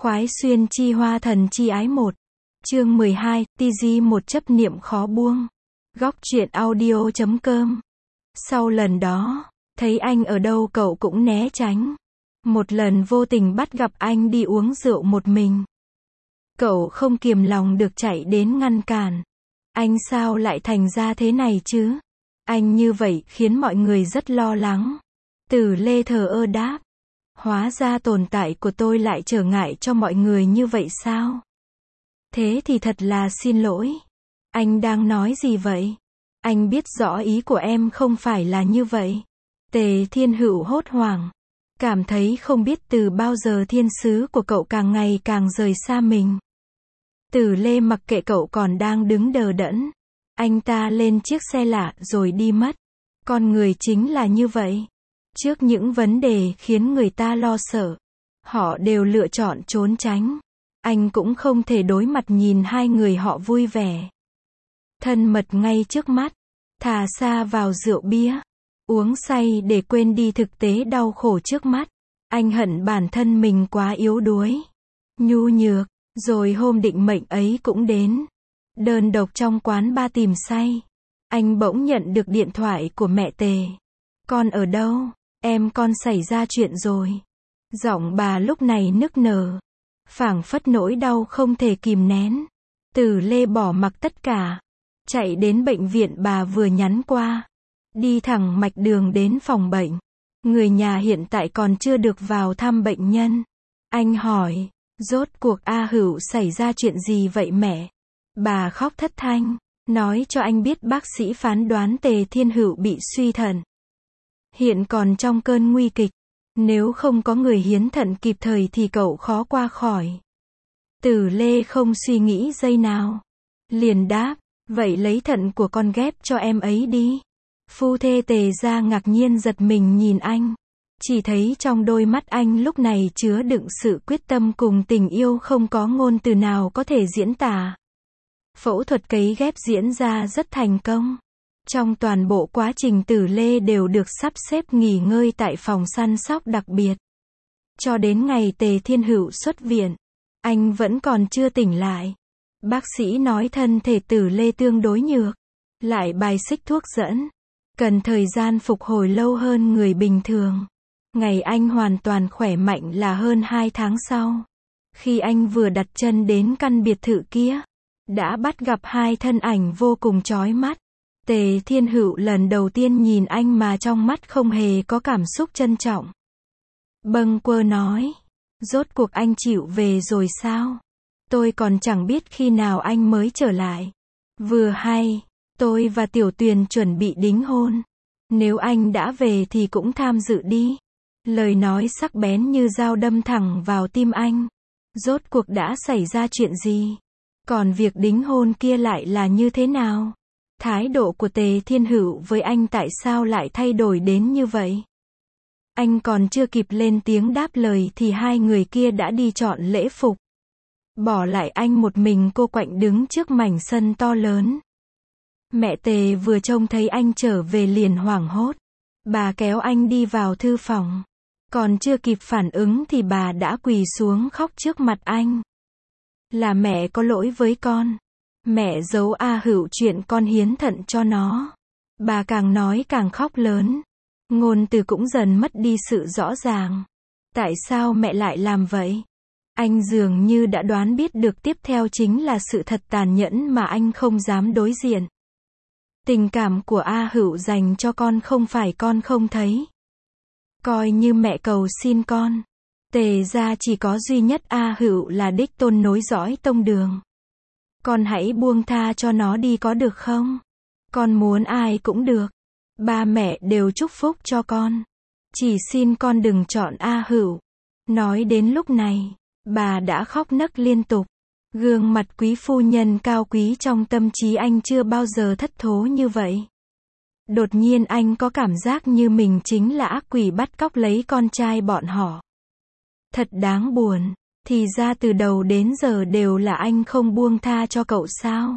Khoái xuyên chi hoa thần chi ái một. Chương 12, TG một chấp niệm khó buông. Góc truyện audio.com. Sau lần đó, thấy anh ở đâu cậu cũng né tránh. Một lần vô tình bắt gặp anh đi uống rượu một mình. Cậu không kiềm lòng được chạy đến ngăn cản. Anh sao lại thành ra thế này chứ? Anh như vậy khiến mọi người rất lo lắng. Tử Lê thờ ơ đáp. Hóa ra tồn tại của tôi lại trở ngại cho mọi người như vậy sao? Thế thì thật là xin lỗi. Anh đang nói gì vậy? Anh biết rõ ý của em không phải là như vậy. Tề Thiên Hữu hốt hoảng. Cảm thấy không biết từ bao giờ thiên sứ của cậu càng ngày càng rời xa mình. Tử Lê mặc kệ cậu còn đang đứng đờ đẫn. Anh ta lên chiếc xe lạ rồi đi mất. Con người chính là như vậy. Trước những vấn đề khiến người ta lo sợ, họ đều lựa chọn trốn tránh. Anh cũng không thể đối mặt nhìn hai người họ vui vẻ, thân mật ngay trước mắt, thả xa vào rượu bia, uống say để quên đi thực tế đau khổ trước mắt. Anh hận bản thân mình quá yếu đuối, nhu nhược, rồi hôm định mệnh ấy cũng đến. Đơn độc trong quán bar tìm say, anh bỗng nhận được điện thoại của mẹ Tề. Con ở đâu? Em con xảy ra chuyện rồi. Giọng bà lúc này nức nở, phảng phất nỗi đau không thể kìm nén. Tử Lê bỏ mặc tất cả, chạy đến bệnh viện bà vừa nhắn qua, đi thẳng mạch đường đến phòng bệnh. Người nhà hiện tại còn chưa được vào thăm bệnh nhân. Anh hỏi, rốt cuộc A Hữu xảy ra chuyện gì vậy mẹ? Bà khóc thất thanh, nói cho anh biết bác sĩ phán đoán Tề Thiên Hữu bị suy thận. Hiện còn trong cơn nguy kịch. Nếu không có người hiến thận kịp thời thì cậu khó qua khỏi. Tử Lê không suy nghĩ giây nào, liền đáp, vậy lấy thận của con ghép cho em ấy đi. Phu thê Tề gia ngạc nhiên giật mình nhìn anh. Chỉ thấy trong đôi mắt anh lúc này chứa đựng sự quyết tâm cùng tình yêu không có ngôn từ nào có thể diễn tả. Phẫu thuật cấy ghép diễn ra rất thành công. Trong toàn bộ quá trình Tử Lê đều được sắp xếp nghỉ ngơi tại phòng săn sóc đặc biệt. Cho đến ngày Tề Thiên Hữu xuất viện, anh vẫn còn chưa tỉnh lại. Bác sĩ nói thân thể Tử Lê tương đối nhược, lại bài xích thuốc dẫn, cần thời gian phục hồi lâu hơn người bình thường. Ngày anh hoàn toàn khỏe mạnh là hơn 2 tháng sau. Khi anh vừa đặt chân đến căn biệt thự kia, đã bắt gặp hai thân ảnh vô cùng chói mắt. Tề Thiên Hữu lần đầu tiên nhìn anh mà trong mắt không hề có cảm xúc trân trọng. Bâng quơ nói, rốt cuộc anh chịu về rồi sao? Tôi còn chẳng biết khi nào anh mới trở lại. Vừa hay, tôi và Tiểu Tuyền chuẩn bị đính hôn. Nếu anh đã về thì cũng tham dự đi. Lời nói sắc bén như dao đâm thẳng vào tim anh. Rốt cuộc đã xảy ra chuyện gì? Còn việc đính hôn kia lại là như thế nào? Thái độ của Tề Thiên Hữu với anh tại sao lại thay đổi đến như vậy? Anh còn chưa kịp lên tiếng đáp lời thì hai người kia đã đi chọn lễ phục. Bỏ lại anh một mình cô quạnh đứng trước mảnh sân to lớn. Mẹ Tề vừa trông thấy anh trở về liền hoảng hốt. Bà kéo anh đi vào thư phòng. Còn chưa kịp phản ứng thì bà đã quỳ xuống khóc trước mặt anh. Là mẹ có lỗi với con. Mẹ giấu A Hữu chuyện con hiến thận cho nó. Bà càng nói càng khóc lớn. Ngôn từ cũng dần mất đi sự rõ ràng. Tại sao mẹ lại làm vậy? Anh dường như đã đoán biết được tiếp theo chính là sự thật tàn nhẫn mà anh không dám đối diện. Tình cảm của A Hữu dành cho con không phải con không thấy. Coi như mẹ cầu xin con. Tề gia chỉ có duy nhất A Hữu là đích tôn nối dõi tông đường. Con hãy buông tha cho nó đi có được không? Con muốn ai cũng được. Ba mẹ đều chúc phúc cho con. Chỉ xin con đừng chọn A Hữu. Nói đến lúc này, bà đã khóc nấc liên tục. Gương mặt quý phu nhân cao quý trong tâm trí anh chưa bao giờ thất thố như vậy. Đột nhiên anh có cảm giác như mình chính là ác quỷ bắt cóc lấy con trai bọn họ. Thật đáng buồn. Thì ra từ đầu đến giờ đều là anh không buông tha cho cậu sao?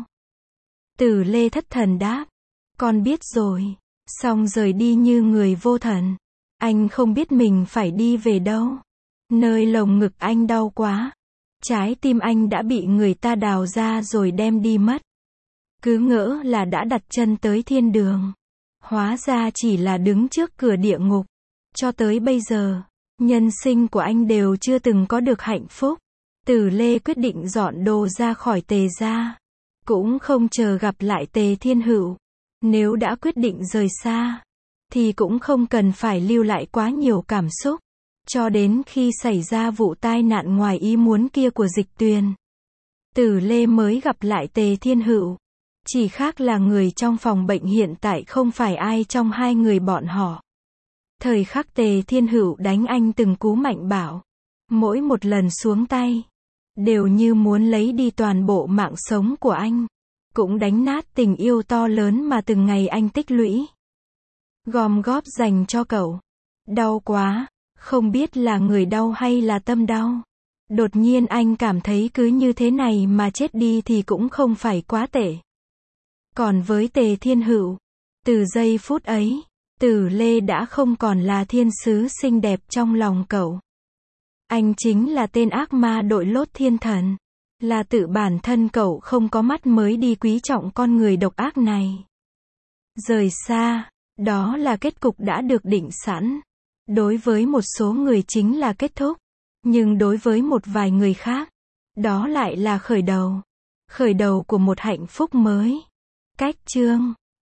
Tử Lê thất thần đáp. Con biết rồi. Xong rời đi như người vô thần. Anh không biết mình phải đi về đâu. Nơi lồng ngực anh đau quá. Trái tim anh đã bị người ta đào ra rồi đem đi mất. Cứ ngỡ là đã đặt chân tới thiên đường. Hóa ra chỉ là đứng trước cửa địa ngục. Cho tới bây giờ, nhân sinh của anh đều chưa từng có được hạnh phúc. Tử Lê quyết định dọn đồ ra khỏi Tề gia. Cũng không chờ gặp lại Tề Thiên Hữu. Nếu đã quyết định rời xa, thì cũng không cần phải lưu lại quá nhiều cảm xúc. Cho đến khi xảy ra vụ tai nạn ngoài ý muốn kia của Dịch Tuyền, Tử Lê mới gặp lại Tề Thiên Hữu. Chỉ khác là người trong phòng bệnh hiện tại không phải ai trong hai người bọn họ. Thời khắc Tề Thiên Hữu đánh anh từng cú mạnh bạo. Mỗi một lần xuống tay, đều như muốn lấy đi toàn bộ mạng sống của anh. Cũng đánh nát tình yêu to lớn mà từng ngày anh tích lũy. Gom góp dành cho cậu. Đau quá, không biết là người đau hay là tâm đau. Đột nhiên anh cảm thấy cứ như thế này mà chết đi thì cũng không phải quá tệ. Còn với Tề Thiên Hữu, từ giây phút ấy, Tử Lê đã không còn là thiên sứ xinh đẹp trong lòng cậu. Anh chính là tên ác ma đội lốt thiên thần. Là tự bản thân cậu không có mắt mới đi quý trọng con người độc ác này. Rời xa, đó là kết cục đã được định sẵn. Đối với một số người chính là kết thúc. Nhưng đối với một vài người khác, đó lại là khởi đầu. Khởi đầu của một hạnh phúc mới. Cách chương